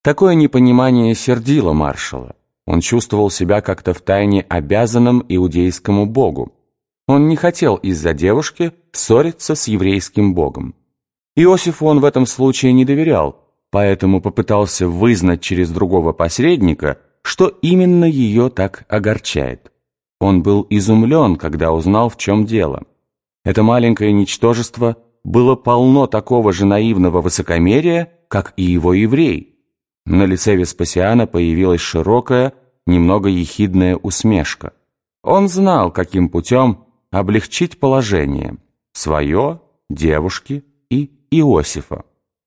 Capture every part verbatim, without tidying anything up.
Такое непонимание сердило маршала. Он чувствовал себя как-то втайне обязанным иудейскому богу. Он не хотел из-за девушки ссориться с еврейским богом. Иосифу он в этом случае не доверял, поэтому попытался вызнать через другого посредника, что именно ее так огорчает. Он был изумлен, когда узнал, в чем дело. Это маленькое ничтожество было полно такого же наивного высокомерия, как и его еврей. На лице Веспасиана появилась широкая, немного ехидная усмешка. Он знал, каким путем облегчить положение свое, девушки и Иосифа.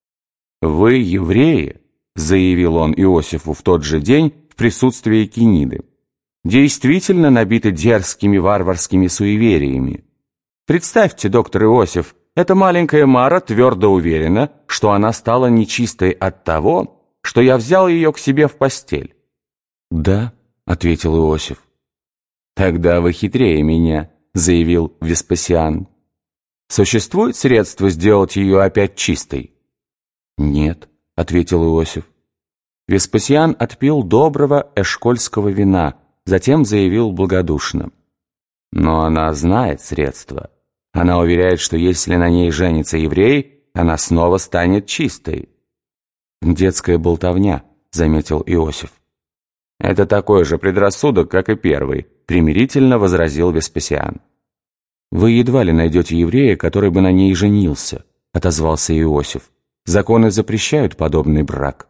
«Вы, евреи», — заявил он Иосифу в тот же день в присутствии Кениды, «действительно набиты дерзкими варварскими суевериями. Представьте, доктор Иосиф, эта маленькая Мара твердо уверена, что она стала нечистой от того, что я взял ее к себе в постель». «Да», — ответил Иосиф. «Тогда вы хитрее меня», — заявил Веспасиан. «Существует средство сделать ее опять чистой?» «Нет», — ответил Иосиф. Веспасиан отпил доброго эшкольского вина, затем заявил благодушно: «Но она знает средство. Она уверяет, что если на ней женится еврей, она снова станет чистой». «Детская болтовня», — заметил Иосиф. «Это такой же предрассудок, как и первый», — примирительно возразил Веспасиан. «Вы едва ли найдете еврея, который бы на ней женился», — отозвался Иосиф. «Законы запрещают подобный брак».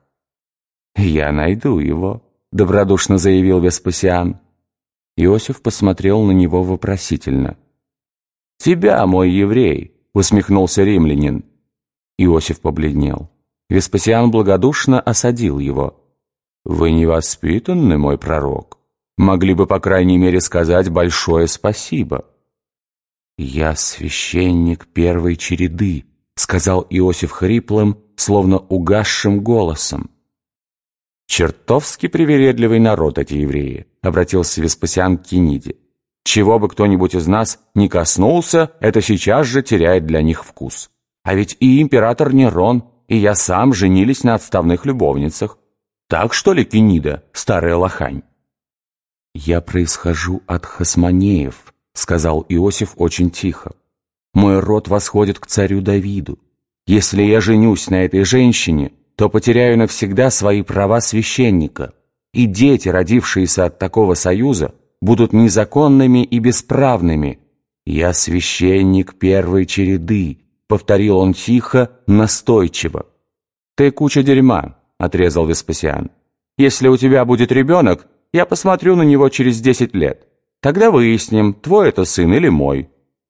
«Я найду его», — добродушно заявил Веспасиан. Иосиф посмотрел на него вопросительно. «Тебя, мой еврей», — усмехнулся римлянин. Иосиф побледнел. Веспасиан благодушно осадил его. «Вы невоспитанны, мой пророк. Могли бы, по крайней мере, сказать большое спасибо». «Я священник первой череды», — сказал Иосиф хриплым, словно угасшим голосом. «Чертовски привередливый народ эти евреи», — обратился Веспасиан к Кениде. «Чего бы кто-нибудь из нас не коснулся, это сейчас же теряет для них вкус. А ведь и император Нерон, и я сам женились на отставных любовницах. Так что ли, Кенида, старая лохань?» «Я происхожу от хасмонеев», — сказал Иосиф очень тихо. «Мой род восходит к царю Давиду. Если я женюсь на этой женщине, то потеряю навсегда свои права священника, и дети, родившиеся от такого союза, будут незаконными и бесправными. Я священник первой череды», — повторил он тихо, настойчиво. «Ты куча дерьма», — отрезал Веспасиан. «Если у тебя будет ребенок, я посмотрю на него через десять лет. Тогда выясним, твой это сын или мой».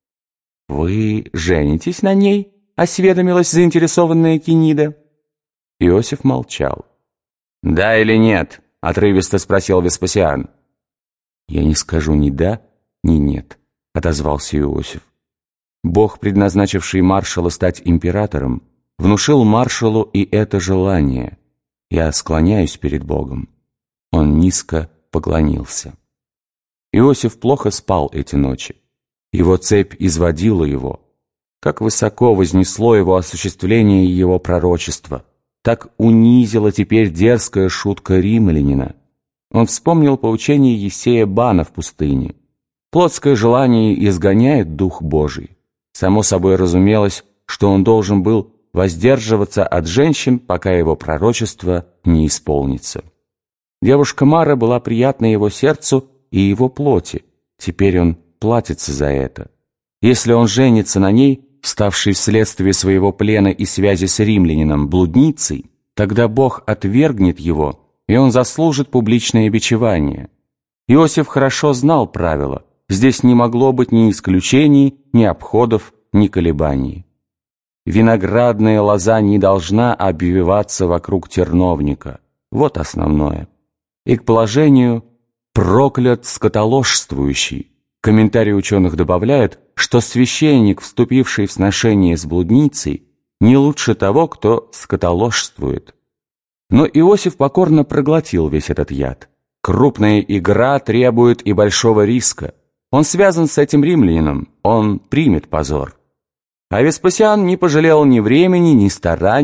«Вы женитесь на ней?» — осведомилась заинтересованная Кенида. Иосиф молчал. «Да или нет?» — отрывисто спросил Веспасиан. «Я не скажу ни да, ни нет», — отозвался Иосиф. Бог, предназначивший маршала стать императором, внушил маршалу и это желание. Я склоняюсь перед Богом». Он низко поклонился. Иосиф плохо спал эти ночи. Его цепь изводила его. Как высоко вознесло его осуществление его пророчества, так унизила теперь дерзкая шутка римлянина. Он вспомнил поучение Есея Бана в пустыне. Плотское желание изгоняет Дух Божий. Само собой разумелось, что он должен был воздерживаться от женщин, пока его пророчество не исполнится. Девушка Мара была приятна его сердцу и его плоти. Теперь он платится за это. Если он женится на ней, ставшей вследствие своего плена и связи с римлянином блудницей, тогда Бог отвергнет его, и он заслужит публичное бичевание. Иосиф хорошо знал правила. Здесь не могло быть ни исключений, ни обходов, ни колебаний. Виноградная лоза не должна обвиваться вокруг терновника. Вот основное. И к положению «проклят скотоложствующий». Комментарий ученых добавляет, что священник, вступивший в сношение с блудницей, не лучше того, кто скотоложствует. Но Иосиф покорно проглотил весь этот яд. Крупная игра требует и большого риска. Он связан с этим римлянином, он примет позор. А Веспасиан не пожалел ни времени, ни стараний,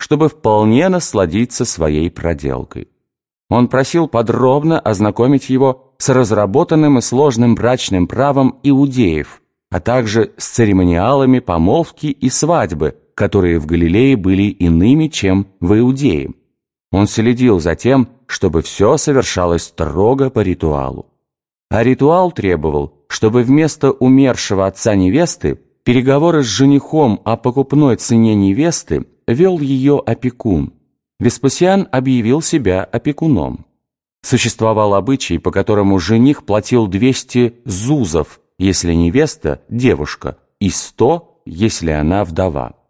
чтобы вполне насладиться своей проделкой. Он просил подробно ознакомить его с разработанным и сложным брачным правом иудеев, а также с церемониалами помолвки и свадьбы, которые в Галилее были иными, чем в Иудее. Он следил за тем, чтобы все совершалось строго по ритуалу. А ритуал требовал, чтобы вместо умершего отца невесты переговоры с женихом о покупной цене невесты вел ее опекун. Веспасиан объявил себя опекуном. Существовал обычай, по которому жених платил двести зузов, если невеста – девушка, и сто, если она вдова.